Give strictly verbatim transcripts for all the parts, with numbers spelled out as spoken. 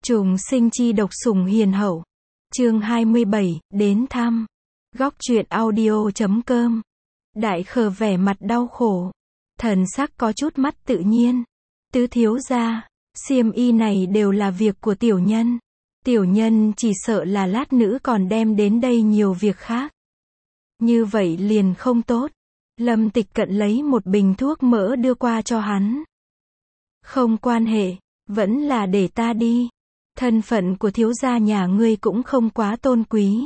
Trùng sinh chi độc sủng hiền hậu. Chương hai mươi bảy, đến thăm. Góc truyện audio chấm com. Đại Khờ vẻ mặt đau khổ. Thần sắc có chút mắt tự nhiên. Tứ thiếu gia, xiêm y này đều là việc của tiểu nhân. Tiểu nhân chỉ sợ là lát nữa còn đem đến đây nhiều việc khác. Như vậy liền không tốt. Lâm Tịch Cận lấy một bình thuốc mỡ đưa qua cho hắn. Không quan hệ, vẫn là để ta đi. Thân phận của thiếu gia nhà ngươi cũng không quá tôn quý.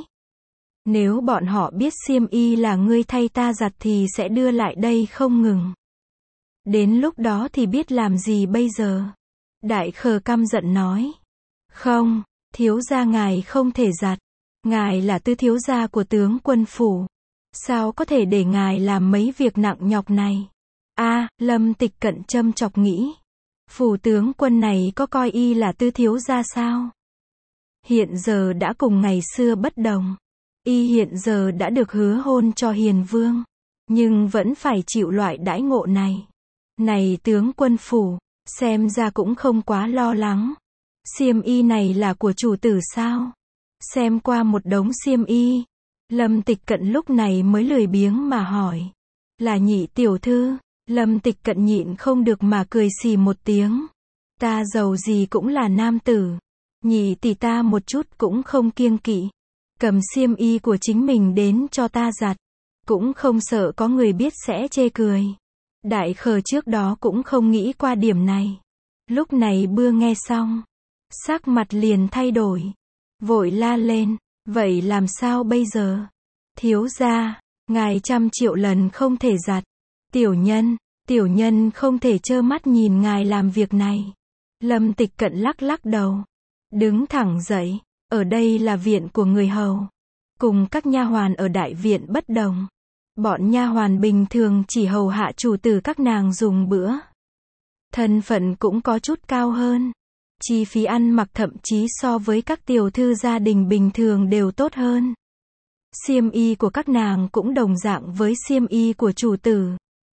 Nếu bọn họ biết xiêm y là ngươi thay ta giặt thì sẽ đưa lại đây không ngừng. Đến lúc đó thì biết làm gì bây giờ? Đại Khờ căm giận nói. Không, thiếu gia ngài không thể giặt. Ngài là tứ thiếu gia của tướng quân phủ. Sao có thể để ngài làm mấy việc nặng nhọc này? A, à, Lâm Tịch Cận châm chọc nghĩ. Phủ tướng quân này có coi y là tứ thiếu gia sao? Hiện giờ đã cùng ngày xưa bất đồng. Y hiện giờ đã được hứa hôn cho hiền vương. Nhưng vẫn phải chịu loại đãi ngộ này. Này tướng quân phủ, xem ra cũng không quá lo lắng. Xiêm y này là của chủ tử sao? Xem qua một đống xiêm y. Lâm Tịch Cận lúc này mới lười biếng mà hỏi. Là nhị tiểu thư. Lâm Tịch Cận nhịn không được mà cười xì một tiếng. Ta giàu gì cũng là nam tử. Nhị tỷ ta một chút cũng không kiêng kỵ. Cầm xiêm y của chính mình đến cho ta giặt. Cũng không sợ có người biết sẽ chê cười. Đại Khờ trước đó cũng không nghĩ qua điểm này. Lúc này bưa nghe xong. Sắc mặt liền thay đổi. Vội la lên. Vậy làm sao bây giờ? Thiếu gia, ngài trăm triệu lần không thể giặt. Tiểu nhân, tiểu nhân không thể trơ mắt nhìn ngài làm việc này. Lâm Tịch Cận lắc lắc đầu. Đứng thẳng dậy. Ở đây là viện của người hầu. Cùng các nha hoàn ở đại viện bất đồng. Bọn nha hoàn bình thường chỉ hầu hạ chủ tử các nàng dùng bữa. Thân phận cũng có chút cao hơn. Chi phí ăn mặc thậm chí so với các tiểu thư gia đình bình thường đều tốt hơn. Xiêm y của các nàng cũng đồng dạng với xiêm y của chủ tử.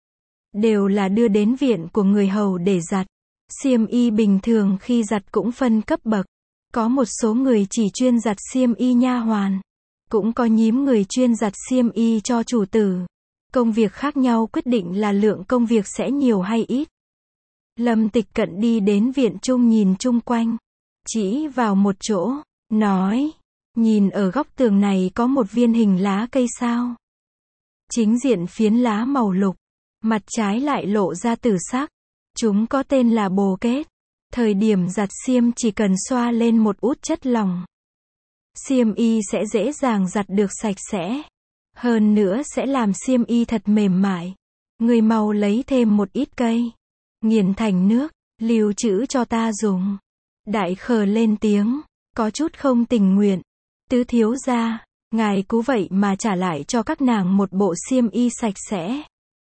Đều là đưa đến viện của người hầu để giặt. Xiêm y bình thường khi giặt cũng phân cấp bậc. Có một số người chỉ chuyên giặt xiêm y nha hoàn. Cũng có nhím người chuyên giặt xiêm y cho chủ tử. Công việc khác nhau quyết định là lượng công việc sẽ nhiều hay ít. Lâm Tịch Cận đi đến viện trung nhìn chung quanh. Chỉ vào một chỗ. Nói. Nhìn ở góc tường này có một viên hình lá cây sao. Chính diện phiến lá màu lục. Mặt trái lại lộ ra tử sắc. Chúng có tên là bồ kết. Thời điểm giặt xiêm chỉ cần xoa lên một út chất lỏng. Xiêm y sẽ dễ dàng giặt được sạch sẽ. Hơn nữa sẽ làm xiêm y thật mềm mại. Người mau lấy thêm một ít cây. Nghiền thành nước, lưu trữ cho ta dùng. Đại Khờ lên tiếng, có chút không tình nguyện. Tứ thiếu gia, ngài cú vậy mà trả lại cho các nàng một bộ xiêm y sạch sẽ.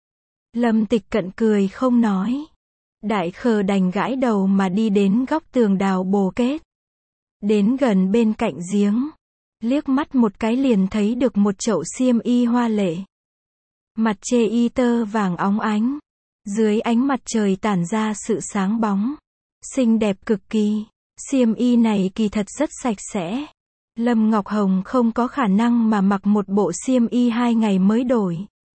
Lâm Tịch Cận cười không nói. Đại Khờ đành gãi đầu mà đi đến góc tường đào bồ kết. Đến gần bên cạnh giếng. Liếc mắt một cái liền thấy được một chậu xiêm y hoa lệ. Mặt chê y tơ vàng óng ánh. Dưới ánh mặt trời tản ra sự sáng bóng. Xinh đẹp cực kỳ. Xiêm y này kỳ thật rất sạch sẽ. Lâm Ngọc Hồng không có khả năng mà mặc một bộ xiêm y hai ngày mới đổi.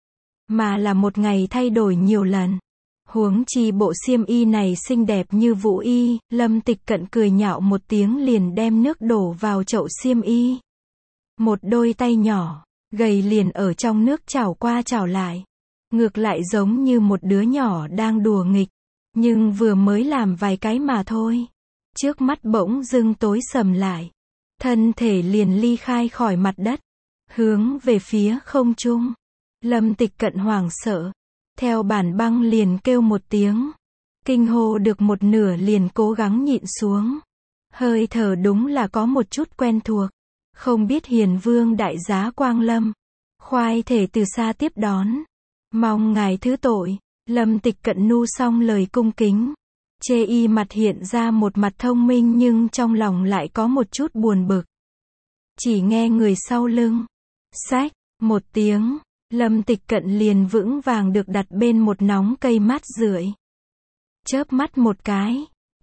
Mà là một ngày thay đổi nhiều lần. Huống chi bộ xiêm y này xinh đẹp như vũ y. Lâm Tịch Cận cười nhạo một tiếng liền đem nước đổ vào chậu xiêm y. Một đôi tay nhỏ, gầy liền ở trong nước chảo qua chảo lại. Ngược lại giống như một đứa nhỏ đang đùa nghịch. Nhưng vừa mới làm vài cái mà thôi. Trước mắt bỗng dưng tối sầm lại. Thân thể liền ly khai khỏi mặt đất. Hướng về phía không trung. Lâm Tịch Cận hoảng sợ. Theo bản băng liền kêu một tiếng. Kinh hô được một nửa liền cố gắng nhịn xuống. Hơi thở đúng là có một chút quen thuộc. Không biết hiền vương đại giá quang lâm. Khoai thể từ xa tiếp đón. Mong ngài thứ tội. Lâm Tịch Cận nu xong lời cung kính. Chê y mặt hiện ra một mặt thông minh nhưng trong lòng lại có một chút buồn bực. Chỉ nghe người sau lưng. Xách, một tiếng. Lâm Tịch Cận liền vững vàng được đặt bên một nóng cây mát rượi. Chớp mắt một cái.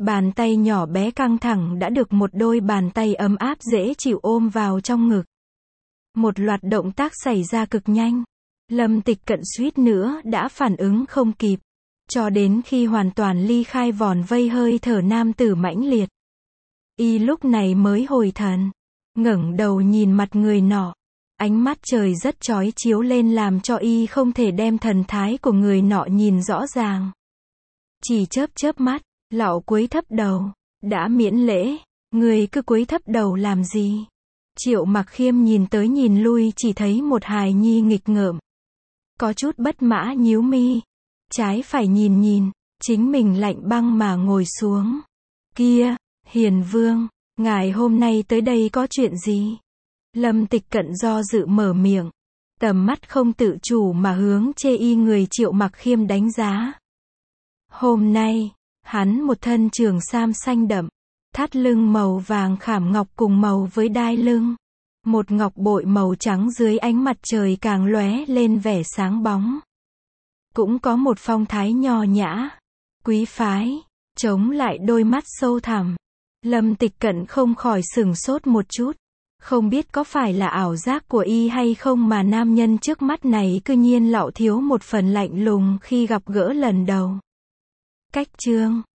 Bàn tay nhỏ bé căng thẳng đã được một đôi bàn tay ấm áp dễ chịu ôm vào trong ngực. Một loạt động tác xảy ra cực nhanh. Lâm Tịch Cận suýt nữa đã phản ứng không kịp. Cho đến khi hoàn toàn ly khai vòn vây hơi thở nam tử mãnh liệt. Y lúc này mới hồi thần. Ngẩng đầu nhìn mặt người nọ. Ánh mắt trời rất chói chiếu lên làm cho y không thể đem thần thái của người nọ nhìn rõ ràng. Chỉ chớp chớp mắt, lão cúi thấp đầu. Đã miễn lễ, người cứ cúi thấp đầu làm gì? Triệu Mặc Khiêm nhìn tới nhìn lui chỉ thấy một hài nhi nghịch ngợm. Có chút bất mã nhíu mi. Trái phải nhìn nhìn, chính mình lạnh băng mà ngồi xuống. Kia, Hiền Vương, ngài hôm nay tới đây có chuyện gì? Lâm Tịch Cận do dự mở miệng. Tầm mắt không tự chủ mà hướng chê y người Triệu Mặc Khiêm đánh giá. Hôm nay, hắn một thân trường sam xanh đậm, thắt lưng màu vàng khảm ngọc cùng màu với đai lưng. Một ngọc bội màu trắng dưới ánh mặt trời càng lóe lên vẻ sáng bóng. Cũng có một phong thái nho nhã, quý phái, chống lại đôi mắt sâu thẳm. Lâm Tịch Cận không khỏi sửng sốt một chút. Không biết có phải là ảo giác của y hay không mà nam nhân trước mắt này cư nhiên lạo thiếu một phần lạnh lùng khi gặp gỡ lần đầu. Cách chương